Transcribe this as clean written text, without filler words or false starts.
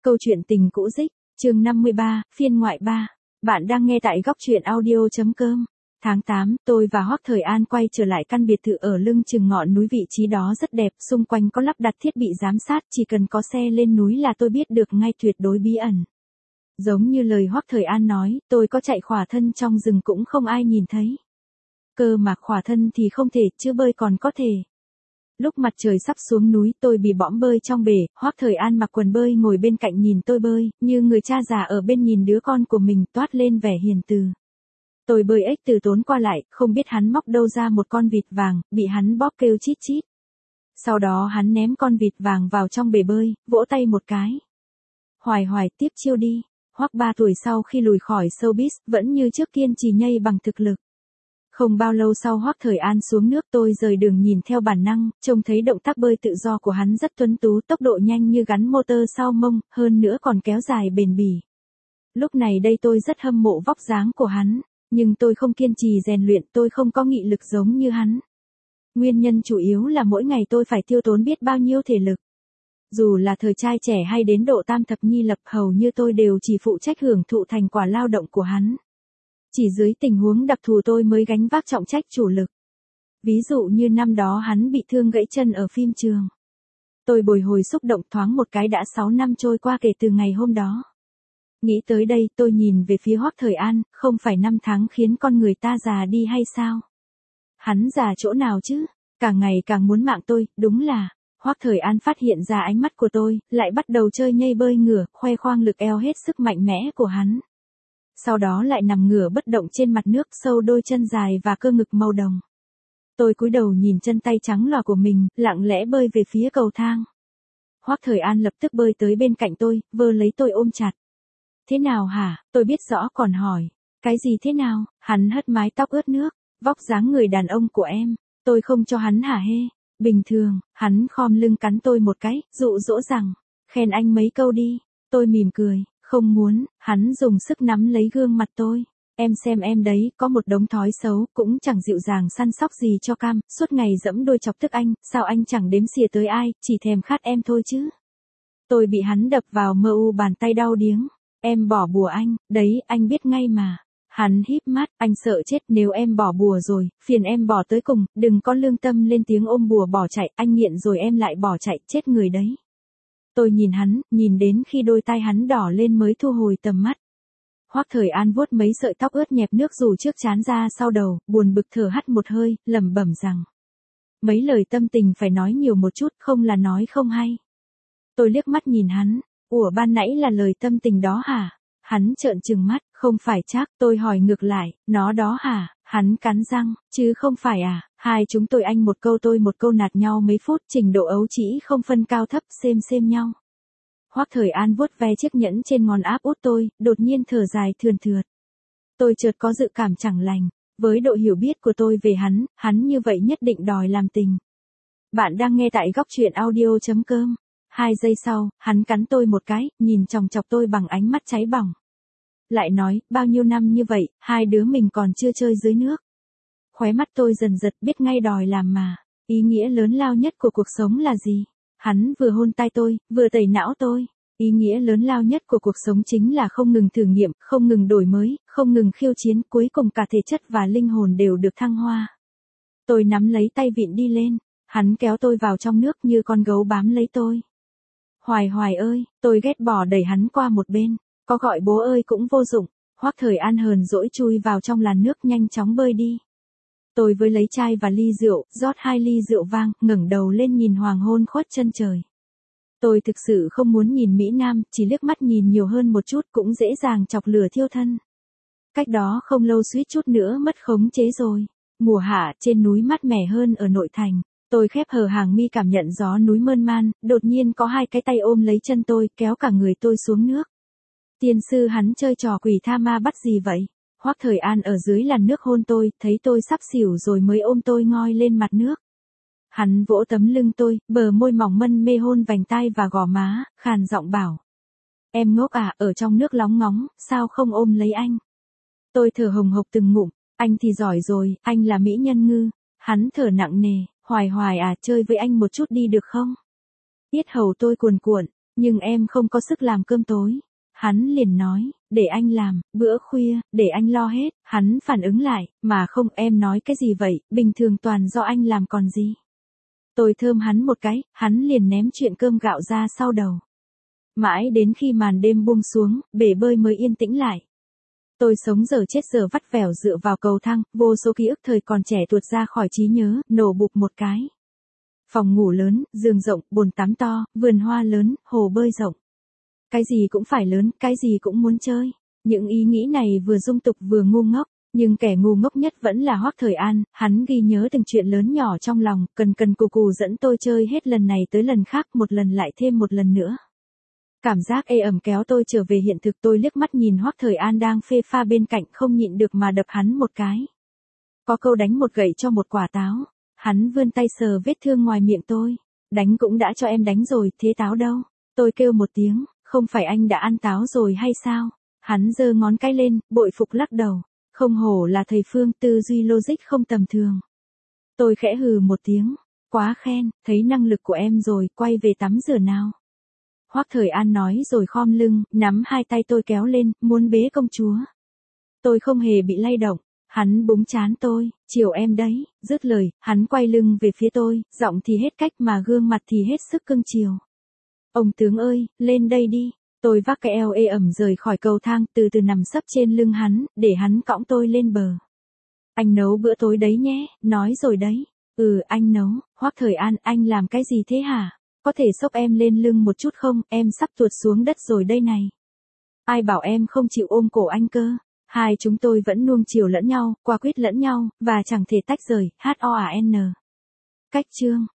Câu chuyện tình cũ dích, chương 53, phiên ngoại 3. Bạn đang nghe tại góc truyện audio.com. Tháng 8, tôi và Hoắc Thời An quay trở lại căn biệt thự ở lưng chừng ngọn núi, vị trí đó rất đẹp, xung quanh có lắp đặt thiết bị giám sát, chỉ cần có xe lên núi là tôi biết được ngay, tuyệt đối bí ẩn. Giống như lời Hoắc Thời An nói, tôi có chạy khỏa thân trong rừng cũng không ai nhìn thấy. Cơ mà khỏa thân thì không thể, chứ bơi còn có thể. Lúc mặt trời sắp xuống núi, tôi bị bõm bơi trong bể, Hoắc Thời An mặc quần bơi ngồi bên cạnh nhìn tôi bơi, như người cha già ở bên nhìn đứa con của mình, toát lên vẻ hiền từ. Tôi bơi ếch từ tốn qua lại, không biết hắn móc đâu ra một con vịt vàng, bị hắn bóp kêu chít chít. Sau đó hắn ném con vịt vàng vào trong bể bơi, vỗ tay một cái. Hoài hoài, tiếp chiêu đi. Hoắc 3 tuổi sau khi lùi khỏi showbiz, vẫn như trước kiên trì nhây bằng thực lực. Không bao lâu sau Hoắc Thời An xuống nước, tôi rời đường nhìn theo bản năng, trông thấy động tác bơi tự do của hắn rất tuấn tú, tốc độ nhanh như gắn motor sau mông, hơn nữa còn kéo dài bền bỉ. Lúc này đây tôi rất hâm mộ vóc dáng của hắn, nhưng tôi không kiên trì rèn luyện, tôi không có nghị lực giống như hắn. Nguyên nhân chủ yếu là mỗi ngày tôi phải tiêu tốn biết bao nhiêu thể lực. Dù là thời trai trẻ hay đến độ tam thập nhi lập, hầu như tôi đều chỉ phụ trách hưởng thụ thành quả lao động của hắn. Chỉ dưới tình huống đặc thù tôi mới gánh vác trọng trách chủ lực. Ví dụ như năm đó hắn bị thương gãy chân ở phim trường. Tôi bồi hồi xúc động, thoáng một cái đã 6 năm trôi qua kể từ ngày hôm đó. Nghĩ tới đây tôi nhìn về phía Hoắc Thời An, không phải năm tháng khiến con người ta già đi hay sao? Hắn già chỗ nào chứ? Càng ngày càng muốn mạng tôi, đúng là. Hoắc Thời An phát hiện ra ánh mắt của tôi, lại bắt đầu chơi nhây bơi ngửa, khoe khoang lực eo hết sức mạnh mẽ của hắn. Sau đó lại nằm ngửa bất động trên mặt nước, sâu đôi chân dài và cơ ngực màu đồng. Tôi cúi đầu nhìn chân tay trắng lòa của mình, lặng lẽ bơi về phía cầu thang. Hoắc Thời An lập tức bơi tới bên cạnh tôi, vơ lấy tôi ôm chặt. Thế nào hả? Tôi biết rõ còn hỏi. Cái gì thế nào? Hắn hất mái tóc ướt nước. Vóc dáng người đàn ông của em. Tôi không cho hắn hả hê. Bình thường, hắn khom lưng cắn tôi một cái, dụ dỗ rằng, khen anh mấy câu đi. Tôi mỉm cười. Không muốn, hắn dùng sức nắm lấy gương mặt tôi. Em xem em đấy, có một đống thói xấu, cũng chẳng dịu dàng săn sóc gì cho cam, suốt ngày dẫm đôi chọc tức anh, sao anh chẳng đếm xỉa tới ai, chỉ thèm khát em thôi chứ. Tôi bị hắn đập vào mơ u bàn tay đau điếng. Em bỏ bùa anh, đấy, anh biết ngay mà. Hắn híp mắt, anh sợ chết, nếu em bỏ bùa rồi, phiền em bỏ tới cùng, đừng có lương tâm lên tiếng ôm bùa bỏ chạy, anh nghiện rồi em lại bỏ chạy, chết người đấy. Tôi nhìn hắn, nhìn đến khi đôi tai hắn đỏ lên mới thu hồi tầm mắt. Hoắc Thời An vuốt mấy sợi tóc ướt nhẹp nước dù trước trán ra sau đầu, buồn bực thở hắt một hơi, lẩm bẩm rằng. Mấy lời tâm tình phải nói nhiều một chút, không là nói không hay. Tôi liếc mắt nhìn hắn, ủa ban nãy là lời tâm tình đó hả? Hắn trợn trừng mắt, không phải chắc, tôi hỏi ngược lại, nó đó hả? Hắn cắn răng, chứ không phải à? Hai chúng tôi anh một câu tôi một câu nạt nhau mấy phút, trình độ ấu trĩ không phân cao thấp, xem nhau. Hoắc Thời An vuốt ve chiếc nhẫn trên ngón áp út tôi, đột nhiên thở dài thườn thượt. Tôi chợt có dự cảm chẳng lành, với độ hiểu biết của tôi về hắn như vậy nhất định đòi làm tình. Bạn đang nghe tại góc truyện audio.com. 2 giây sau, hắn cắn tôi một cái, nhìn chòng chọc tôi bằng ánh mắt cháy bỏng. Lại nói, bao nhiêu năm như vậy, hai đứa mình còn chưa chơi dưới nước. Khóe mắt tôi dần giật, biết ngay đòi làm mà. Ý nghĩa lớn lao nhất của cuộc sống là gì? Hắn vừa hôn tai tôi, vừa tẩy não tôi. Ý nghĩa lớn lao nhất của cuộc sống chính là không ngừng thử nghiệm, không ngừng đổi mới, không ngừng khiêu chiến, cuối cùng cả thể chất và linh hồn đều được thăng hoa. Tôi nắm lấy tay vịn đi lên, hắn kéo tôi vào trong nước như con gấu bám lấy tôi. Hoài hoài ơi, tôi ghét bỏ đẩy hắn qua một bên, có gọi bố ơi cũng vô dụng. Hoắc Thời An hờn dỗi chui vào trong làn nước nhanh chóng bơi đi. Tôi với lấy chai và ly rượu, rót 2 ly rượu vang, ngẩng đầu lên nhìn hoàng hôn khuất chân trời. Tôi thực sự không muốn nhìn Mỹ Nam, chỉ liếc mắt nhìn nhiều hơn một chút cũng dễ dàng chọc lửa thiêu thân. Cách đó không lâu suýt chút nữa mất khống chế rồi. Mùa hạ trên núi mát mẻ hơn ở nội thành. Tôi khép hờ hàng mi cảm nhận gió núi mơn man, đột nhiên có 2 cái tay ôm lấy chân tôi, kéo cả người tôi xuống nước. Tiên sư hắn chơi trò quỷ tha ma bắt gì vậy? Hoắc Thời An ở dưới làn nước hôn tôi, thấy tôi sắp xỉu rồi mới ôm tôi ngoi lên mặt nước. Hắn vỗ tấm lưng tôi, bờ môi mỏng mân mê hôn vành tai và gò má, khàn giọng bảo. Em ngốc à, ở trong nước lóng ngóng, sao không ôm lấy anh? Tôi thở hồng hộc từng ngụm, anh thì giỏi rồi, anh là mỹ nhân ngư. Hắn thở nặng nề, hoài hoài à, chơi với anh một chút đi được không? Yết hầu tôi cuồn cuộn, Nhưng em không có sức làm cơm tối. Hắn liền nói, để anh làm, bữa khuya, để anh lo hết. Hắn phản ứng lại, mà không, em nói cái gì vậy, bình thường toàn do anh làm còn gì. Tôi thơm hắn một cái, hắn liền ném chuyện cơm gạo ra sau đầu. Mãi đến khi màn đêm buông xuống, bể bơi mới yên tĩnh lại. Tôi sống dở chết dở vắt vẻo dựa vào cầu thang, vô số ký ức thời còn trẻ tuột ra khỏi trí nhớ, nổ bụp một cái. Phòng ngủ lớn, giường rộng, bồn tắm to, vườn hoa lớn, hồ bơi rộng. Cái gì cũng phải lớn, cái gì cũng muốn chơi. Những ý nghĩ này vừa dung tục vừa ngu ngốc, nhưng kẻ ngu ngốc nhất vẫn là Hoắc Thời An, hắn ghi nhớ từng chuyện lớn nhỏ trong lòng, cần cù dẫn tôi chơi hết lần này tới lần khác, một lần lại thêm một lần nữa. Cảm giác ê ẩm kéo tôi trở về hiện thực, tôi liếc mắt nhìn Hoắc Thời An đang phê pha bên cạnh, không nhịn được mà đập hắn một cái. Có câu đánh một gậy cho một quả táo. Hắn vươn tay sờ vết thương ngoài miệng tôi. Đánh cũng đã cho em đánh rồi, thế táo đâu? Tôi kêu một tiếng, không phải anh đã ăn táo rồi hay sao? Hắn giơ ngón cái lên, bội phục lắc đầu. Không hổ là thầy Phương, tư duy logic không tầm thường. Tôi khẽ hừ một tiếng. Quá khen, thấy năng lực của em rồi, quay về tắm rửa nào. Hoắc Thời An nói rồi khom lưng, nắm hai tay tôi kéo lên, muốn bế công chúa. Tôi không hề bị lay động. Hắn búng trán tôi, chiều em đấy, dứt lời, hắn quay lưng về phía tôi, giọng thì hết cách mà gương mặt thì hết sức cưng chiều. Ông tướng ơi, lên đây đi. Tôi vác cái eo ê ẩm rời khỏi cầu thang, từ từ nằm sấp trên lưng hắn, để hắn cõng tôi lên bờ. Anh nấu bữa tối đấy nhé, nói rồi đấy. Ừ, anh nấu. Hoắc Thời An, anh làm cái gì thế hả? Có thể xốc em lên lưng một chút không, em sắp tuột xuống đất rồi đây này. Ai bảo em không chịu ôm cổ anh cơ? Hai chúng tôi vẫn nuông chiều lẫn nhau, qua quyết lẫn nhau, và chẳng thể tách rời, HOAN. Cách chương